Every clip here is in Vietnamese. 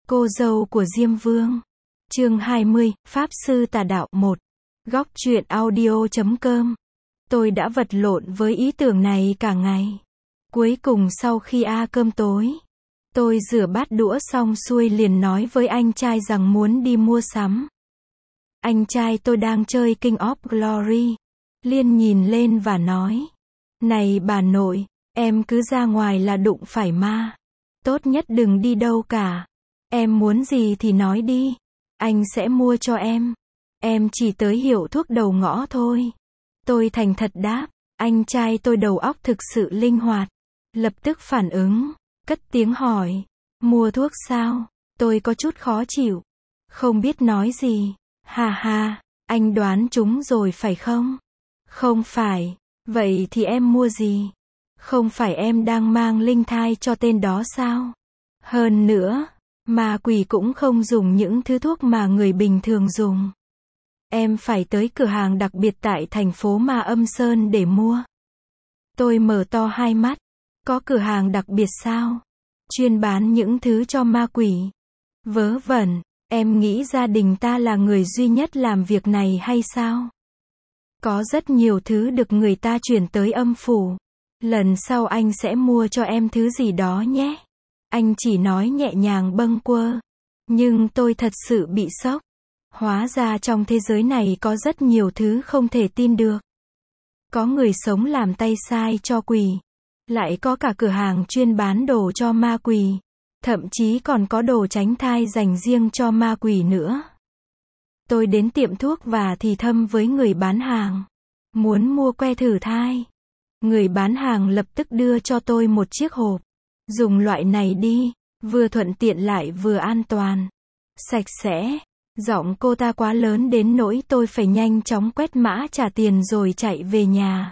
Cô dâu của Diêm Vương. Chương 20, Pháp Sư Tà Đạo 1. Góc truyện audio.com. Tôi đã vật lộn với ý tưởng này cả ngày. Cuối cùng sau khi cơm tối, tôi rửa bát đũa xong xuôi liền nói với anh trai rằng muốn đi mua sắm. Anh trai tôi đang chơi King of Glory. Liền nhìn lên và nói: "Này bà nội, em cứ ra ngoài là đụng phải ma. Tốt nhất đừng đi đâu cả. Em muốn gì thì nói đi. Anh sẽ mua cho em. Em chỉ tới hiệu thuốc đầu ngõ thôi." Tôi thành thật đáp. Anh trai tôi đầu óc thực sự linh hoạt. Lập tức phản ứng, cất tiếng hỏi: "Mua thuốc sao?" Tôi có chút khó chịu. Không biết nói gì. "Hà hà, anh đoán trúng rồi phải không?" "Không phải." "Vậy thì em mua gì?" "Không phải em đang mang linh thai cho tên đó sao? Hơn nữa, ma quỷ cũng không dùng những thứ thuốc mà người bình thường dùng. Em phải tới cửa hàng đặc biệt tại thành phố Ma Âm Sơn để mua." Tôi mở to hai mắt. "Có cửa hàng đặc biệt sao? Chuyên bán những thứ cho ma quỷ?" "Vớ vẩn, em nghĩ gia đình ta là người duy nhất làm việc này hay sao? Có rất nhiều thứ được người ta chuyển tới âm phủ. Lần sau anh sẽ mua cho em thứ gì đó nhé." Anh chỉ nói nhẹ nhàng bâng quơ. Nhưng tôi thật sự bị sốc. Hóa ra trong thế giới này có rất nhiều thứ không thể tin được. Có người sống làm tay sai cho quỷ. Lại có cả cửa hàng chuyên bán đồ cho ma quỷ. Thậm chí còn có đồ tránh thai dành riêng cho ma quỷ nữa. Tôi đến tiệm thuốc và thì thầm với người bán hàng. Muốn mua que thử thai. Người bán hàng lập tức đưa cho tôi một chiếc hộp. "Dùng loại này đi, vừa thuận tiện lại vừa an toàn. Sạch sẽ." Giọng cô ta quá lớn đến nỗi tôi phải nhanh chóng quét mã trả tiền rồi chạy về nhà.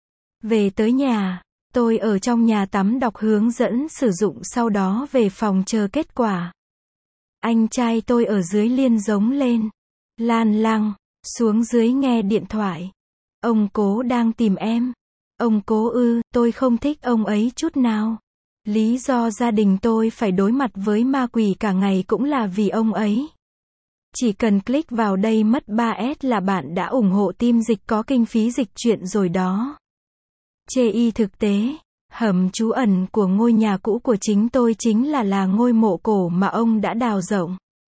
Về tới nhà, tôi ở trong nhà tắm đọc hướng dẫn sử dụng sau đó về phòng chờ kết quả. Anh trai tôi ở dưới liền giống lên. "Lan Lăng, xuống dưới nghe điện thoại. Ông Cố đang tìm em." "Ông Cố ư?" "Tôi không thích ông ấy chút nào. Lý do gia đình tôi phải đối mặt với ma quỷ cả ngày cũng là vì ông ấy. Chỉ cần click vào đây mất 3S là bạn đã ủng hộ team dịch có kinh phí dịch truyện rồi đó." Chê y thực tế, hầm trú ẩn của ngôi nhà cũ của chính tôi chính là ngôi mộ cổ mà ông đã đào rộng.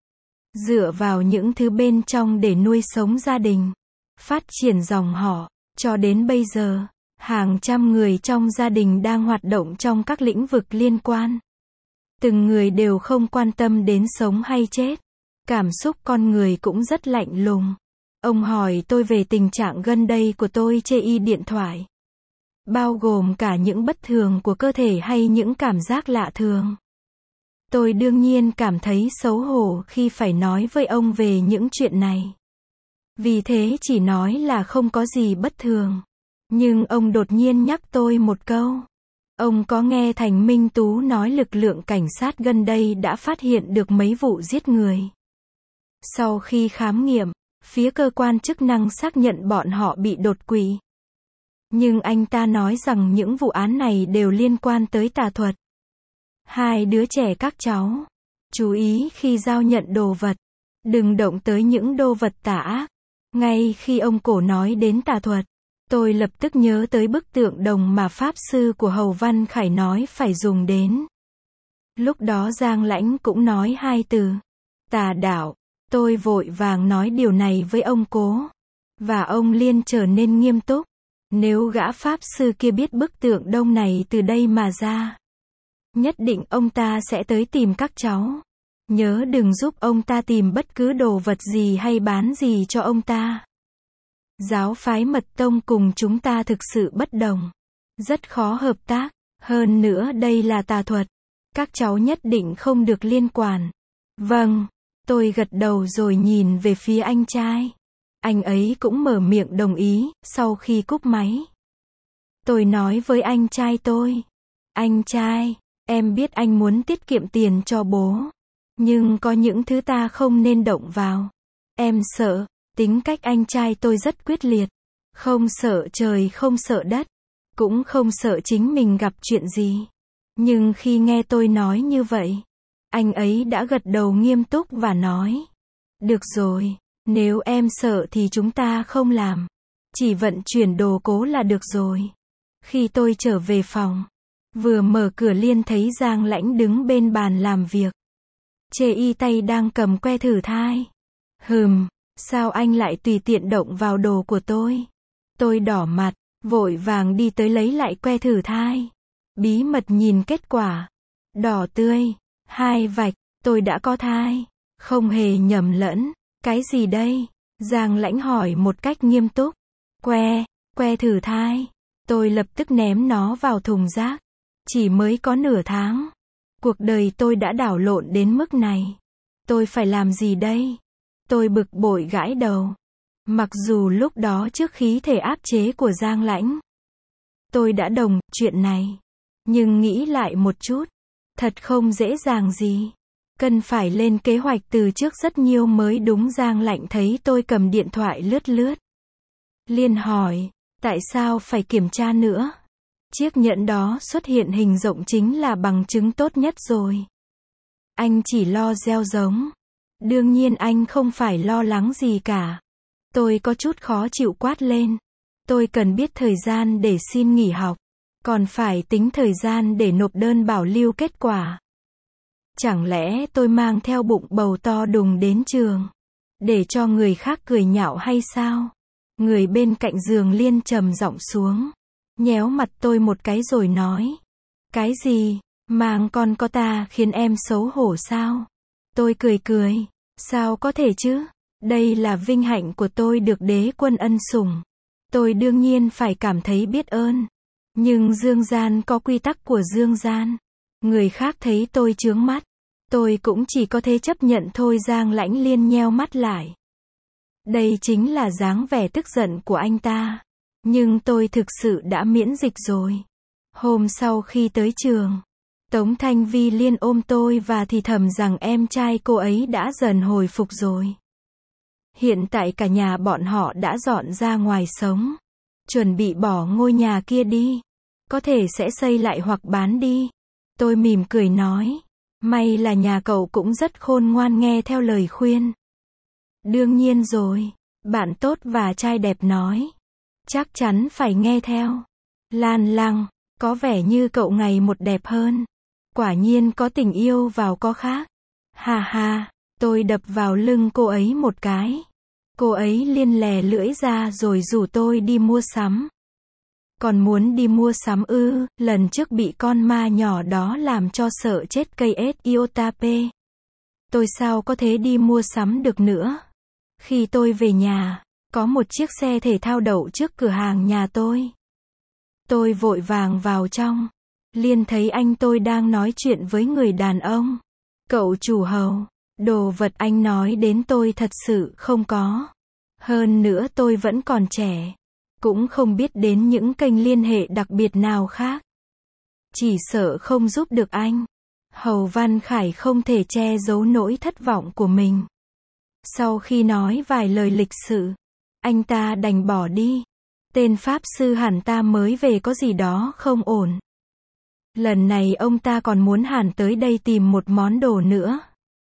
Dựa vào những thứ bên trong để nuôi sống gia đình, phát triển dòng họ, cho đến bây giờ, hàng trăm người trong gia đình đang hoạt động trong các lĩnh vực liên quan. Từng người đều không quan tâm đến sống hay chết. Cảm xúc con người cũng rất lạnh lùng. Ông hỏi tôi về tình trạng gần đây của tôi chê y điện thoại. Bao gồm cả những bất thường của cơ thể hay những cảm giác lạ thường. Tôi đương nhiên cảm thấy xấu hổ khi phải nói với ông về những chuyện này. Vì thế chỉ nói là không có gì bất thường. Nhưng ông đột nhiên nhắc tôi một câu. Ông có nghe Thành Minh Tú nói lực lượng cảnh sát gần đây đã phát hiện được mấy vụ giết người. Sau khi khám nghiệm, phía cơ quan chức năng xác nhận bọn họ bị đột quỵ. Nhưng anh ta nói rằng những vụ án này đều liên quan tới tà thuật. Hai đứa trẻ các cháu, chú ý khi giao nhận đồ vật. Đừng động tới những đồ vật tà ác. Ngay khi ông Cổ nói đến tà thuật, tôi lập tức nhớ tới bức tượng đồng mà Pháp Sư của Hầu Văn Khải nói phải dùng đến. Lúc đó Giang Lãnh cũng nói hai từ. Tà đạo. Tôi vội vàng nói điều này với ông Cố. Và ông Liên trở nên nghiêm túc. Nếu gã Pháp Sư kia biết bức tượng đồng này từ đây mà ra, nhất định ông ta sẽ tới tìm các cháu. Nhớ đừng giúp ông ta tìm bất cứ đồ vật gì hay bán gì cho ông ta. Giáo phái Mật Tông cùng chúng ta thực sự bất đồng. Rất khó hợp tác. Hơn nữa đây là tà thuật. Các cháu nhất định không được liên quan." "Vâng." Tôi gật đầu rồi nhìn về phía anh trai. Anh ấy cũng mở miệng đồng ý, sau khi cúp máy. Tôi nói với anh trai tôi. "Anh trai, em biết anh muốn tiết kiệm tiền cho bố. Nhưng có những thứ ta không nên động vào. Em sợ." Tính cách anh trai tôi rất quyết liệt. Không sợ trời không sợ đất. Cũng không sợ chính mình gặp chuyện gì. Nhưng khi nghe tôi nói như vậy, Anh ấy đã gật đầu nghiêm túc và nói. Được rồi, nếu em sợ thì chúng ta không làm. Chỉ vận chuyển đồ cố là được rồi. Khi tôi trở về phòng, vừa mở cửa liền thấy Giang Lãnh đứng bên bàn làm việc. Chê y tay đang cầm que thử thai. Sao anh lại tùy tiện động vào đồ của tôi? Tôi đỏ mặt, vội vàng đi tới lấy lại que thử thai. Bí mật nhìn kết quả. Đỏ tươi, 2 vạch, tôi đã có thai. Không hề nhầm lẫn. Cái gì đây? Giang Lãnh hỏi một cách nghiêm túc. Que thử thai. Tôi lập tức ném nó vào thùng rác. Chỉ mới có nửa tháng. Cuộc đời tôi đã đảo lộn đến mức này. Tôi phải làm gì đây? Tôi bực bội gãi đầu. Mặc dù lúc đó trước khí thể áp chế của Giang Lãnh, tôi đã đồng chuyện này. Nhưng nghĩ lại một chút, thật không dễ dàng gì. Cần phải lên kế hoạch từ trước rất nhiều mới đúng. Giang Lãnh thấy tôi cầm điện thoại lướt. Liền hỏi, tại sao phải kiểm tra nữa? Chiếc nhẫn đó xuất hiện hình rộng chính là bằng chứng tốt nhất rồi. Anh chỉ lo gieo giống. Đương nhiên anh không phải lo lắng gì cả. Tôi có chút khó chịu quát lên. Tôi cần biết thời gian để xin nghỉ học. Còn phải tính thời gian để nộp đơn bảo lưu kết quả. Chẳng lẽ tôi mang theo bụng bầu to đùng đến trường, để cho người khác cười nhạo hay sao? Người bên cạnh giường Liên trầm giọng xuống, nhéo mặt tôi một cái rồi nói. Cái gì? Mang con có ta khiến em xấu hổ sao? Tôi cười. Sao có thể chứ? Đây là vinh hạnh của tôi được đế quân ân sủng. Tôi đương nhiên phải cảm thấy biết ơn. Nhưng dương gian có quy tắc của dương gian. Người khác thấy tôi chướng mắt, tôi cũng chỉ có thể chấp nhận thôi. Giang Lãnh Liên nheo mắt lại. Đây chính là dáng vẻ tức giận của anh ta. Nhưng tôi thực sự đã miễn dịch rồi. Hôm sau khi tới trường, Tống Thanh Vi Liên ôm tôi và thì thầm rằng em trai cô ấy đã dần hồi phục rồi. Hiện tại cả nhà bọn họ đã dọn ra ngoài sống. Chuẩn bị bỏ ngôi nhà kia đi. Có thể sẽ xây lại hoặc bán đi. Tôi mỉm cười nói. May là nhà cậu cũng rất khôn ngoan nghe theo lời khuyên. Đương nhiên rồi. Bạn tốt và trai đẹp nói. Chắc chắn phải nghe theo. Lan Lăng, có vẻ như cậu ngày một đẹp hơn. Quả nhiên có tình yêu vào có khác. Ha, tôi đập vào lưng cô ấy một cái. Cô ấy liên lè lưỡi ra rồi rủ tôi đi mua sắm. Còn muốn đi mua sắm ư? Lần trước bị con ma nhỏ đó làm cho sợ chết cây Iotape. Tôi sao có thể đi mua sắm được nữa? Khi tôi về nhà, có một chiếc xe thể thao đậu trước cửa hàng nhà tôi. Tôi vội vàng vào trong. Liền thấy anh tôi đang nói chuyện với người đàn ông. Cậu chủ hầu, đồ vật anh nói đến tôi thật sự không có. Hơn nữa tôi vẫn còn trẻ. Cũng không biết đến những kênh liên hệ đặc biệt nào khác. Chỉ sợ không giúp được anh. Hầu Văn Khải không thể che giấu nỗi thất vọng của mình. Sau khi nói vài lời lịch sự, anh ta đành bỏ đi. Tên pháp sư hẳn ta mới về có gì đó không ổn. Lần này ông ta còn muốn hẳn tới đây tìm một món đồ nữa.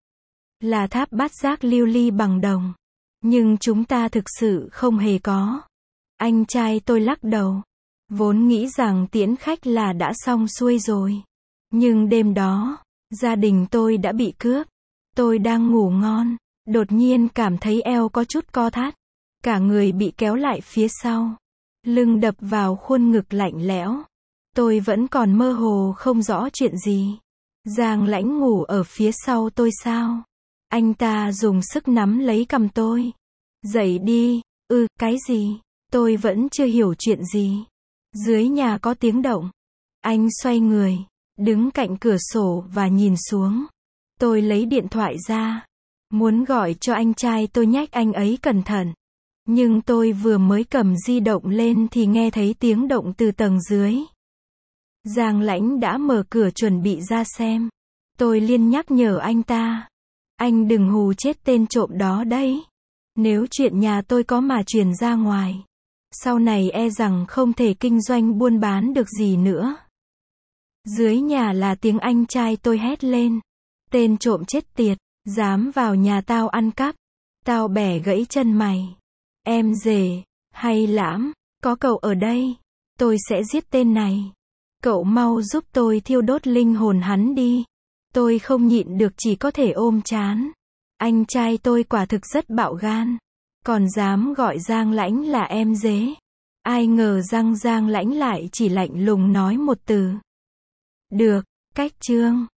Là tháp bát giác lưu ly bằng đồng. Nhưng chúng ta thực sự không hề có. Anh trai tôi lắc đầu. Vốn nghĩ rằng tiễn khách là đã xong xuôi rồi. Nhưng đêm đó, gia đình tôi đã bị cướp. Tôi đang ngủ ngon. Đột nhiên cảm thấy eo có chút co thắt. Cả người bị kéo lại phía sau. Lưng đập vào khuôn ngực lạnh lẽo. Tôi vẫn còn mơ hồ không rõ chuyện gì. Giang Lãnh ngủ ở phía sau tôi sao? Anh ta dùng sức nắm lấy cằm tôi. Dậy đi. Cái gì? Tôi vẫn chưa hiểu chuyện gì. Dưới nhà có tiếng động. Anh xoay người, đứng cạnh cửa sổ và nhìn xuống. Tôi lấy điện thoại ra. Muốn gọi cho anh trai tôi nhắc anh ấy cẩn thận. Nhưng tôi vừa mới cầm di động lên thì nghe thấy tiếng động từ tầng dưới. Giang Lãnh đã mở cửa chuẩn bị ra xem. Tôi liền nhắc nhở anh ta. Anh đừng hù chết tên trộm đó đấy. Nếu chuyện nhà tôi có mà truyền ra ngoài, sau này e rằng không thể kinh doanh buôn bán được gì nữa. Dưới nhà là tiếng anh trai tôi hét lên. Tên trộm chết tiệt, dám vào nhà tao ăn cắp. Tao bẻ gãy chân mày. Em rể, hay Lãm, có cậu ở đây. Tôi sẽ giết tên này. Cậu mau giúp tôi thiêu đốt linh hồn hắn đi. Tôi không nhịn được chỉ có thể ôm trán. Anh trai tôi quả thực rất bạo gan. Còn dám gọi Giang Lãnh là em dế. Ai ngờ Giang Lãnh lại chỉ lạnh lùng nói một từ. Được, cách chương.